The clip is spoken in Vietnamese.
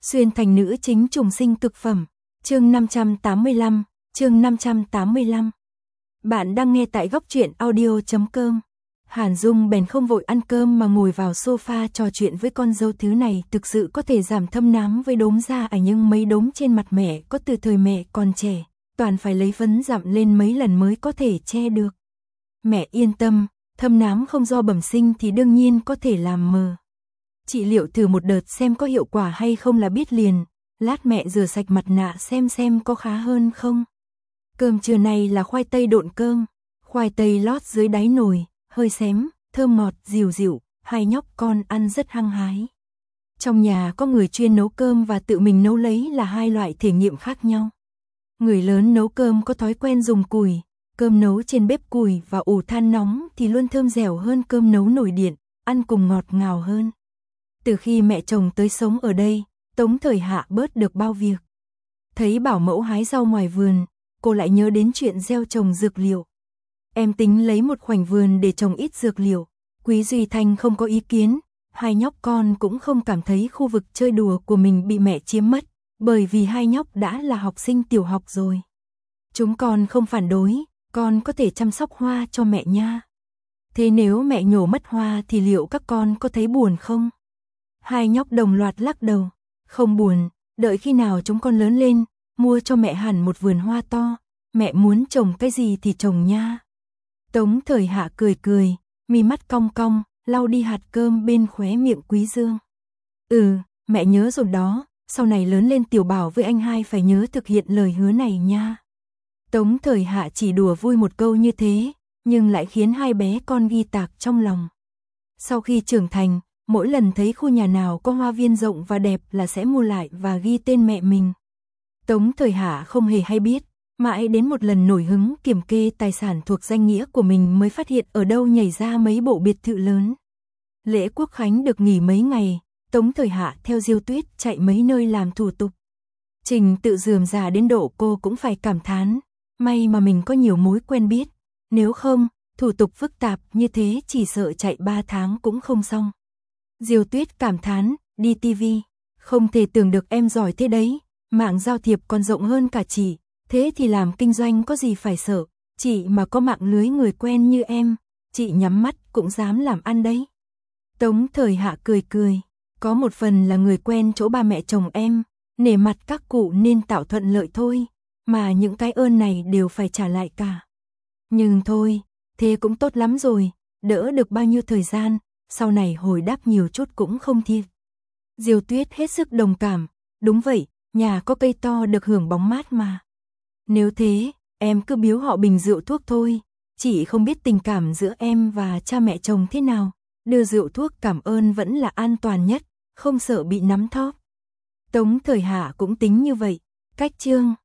Xuyên thành nữ chính trùng sinh cực phẩm. Chương 585, chương 585. Bạn đang nghe tại góc truyện audio.com. Hàn Dung bèn không vội ăn cơm mà ngồi vào sofa trò chuyện với con dâu. Thứ này thực sự có thể giảm thâm nám với đốm da nhưng mấy đốm trên mặt mẹ có từ thời mẹ còn trẻ, toàn phải lấy phấn dặm lên mấy lần mới có thể che được. Mẹ yên tâm, thâm nám không do bẩm sinh thì đương nhiên có thể làm mờ. Trị liệu thử một đợt xem có hiệu quả hay không là biết liền. Lát mẹ rửa sạch mặt nạ xem có khá hơn không. Cơm trưa này là khoai tây độn cơm, khoai tây lót dưới đáy nồi, hơi xém, thơm ngọt, dịu dịu, hai nhóc con ăn rất hăng hái. Trong nhà có người chuyên nấu cơm và tự mình nấu lấy là hai loại thể nghiệm khác nhau. Người lớn nấu cơm có thói quen dùng củi, cơm nấu trên bếp củi và ủ than nóng thì luôn thơm dẻo hơn cơm nấu nồi điện, ăn cùng ngọt ngào hơn. Từ khi mẹ chồng tới sống ở đây, Tống Thời Hạ bớt được bao việc. Thấy bảo mẫu hái rau ngoài vườn, cô lại nhớ đến chuyện gieo trồng dược liệu. Em tính lấy một khoảnh vườn để trồng ít dược liệu. Quý Duy Thanh không có ý kiến, hai nhóc con cũng không cảm thấy khu vực chơi đùa của mình bị mẹ chiếm mất, bởi vì hai nhóc đã là học sinh tiểu học rồi. Chúng con không phản đối, con có thể chăm sóc hoa cho mẹ nha. Thế nếu mẹ nhổ mất hoa thì liệu các con có thấy buồn không? Hai nhóc đồng loạt lắc đầu, không buồn, đợi khi nào chúng con lớn lên, mua cho mẹ hẳn một vườn hoa to, mẹ muốn trồng cái gì thì trồng nha. Tống Thời Hạ cười cười, mi mắt cong cong, lau đi hạt cơm bên khóe miệng Quý Dương. Mẹ nhớ rồi đó, sau này lớn lên Tiểu Bảo với anh hai phải nhớ thực hiện lời hứa này nha. Tống Thời Hạ chỉ đùa vui một câu như thế, nhưng lại khiến hai bé con ghi tạc trong lòng. Sau khi trưởng thành, mỗi lần thấy khu nhà nào có hoa viên rộng và đẹp là sẽ mua lại và ghi tên mẹ mình. Tống Thời Hạ không hề hay biết, mãi đến một lần nổi hứng kiểm kê tài sản thuộc danh nghĩa của mình mới phát hiện ở đâu nhảy ra mấy bộ biệt thự lớn. Lễ Quốc Khánh được nghỉ mấy ngày, Tống Thời Hạ theo Diêu Tuyết chạy mấy nơi làm thủ tục. Trình tự rườm rà đến độ cô cũng phải cảm thán, may mà mình có nhiều mối quen biết, nếu không, thủ tục phức tạp như thế chỉ sợ chạy 3 tháng cũng không xong. Diêu Tuyết cảm thán, đi tivi, không thể tưởng được em giỏi thế đấy, mạng giao thiệp còn rộng hơn cả chị, thế thì làm kinh doanh có gì phải sợ, chị mà có mạng lưới người quen như em, chị nhắm mắt cũng dám làm ăn đấy. Tống Thời Hạ cười cười, có một phần là người quen chỗ ba mẹ chồng em, nể mặt các cụ nên tạo thuận lợi thôi, mà những cái ơn này đều phải trả lại cả. Nhưng thôi, thế cũng tốt lắm rồi, đỡ được bao nhiêu thời gian, sau này hồi đáp nhiều chút cũng không thiệt. Diêu Tuyết hết sức đồng cảm, đúng vậy, nhà có cây to được hưởng bóng mát mà. Nếu thế, em cứ biếu họ bình rượu thuốc thôi, chị không biết tình cảm giữa em và cha mẹ chồng thế nào, đưa rượu thuốc cảm ơn vẫn là an toàn nhất, không sợ bị nắm thóp. Tống Thời Hạ cũng tính như vậy, cách chương.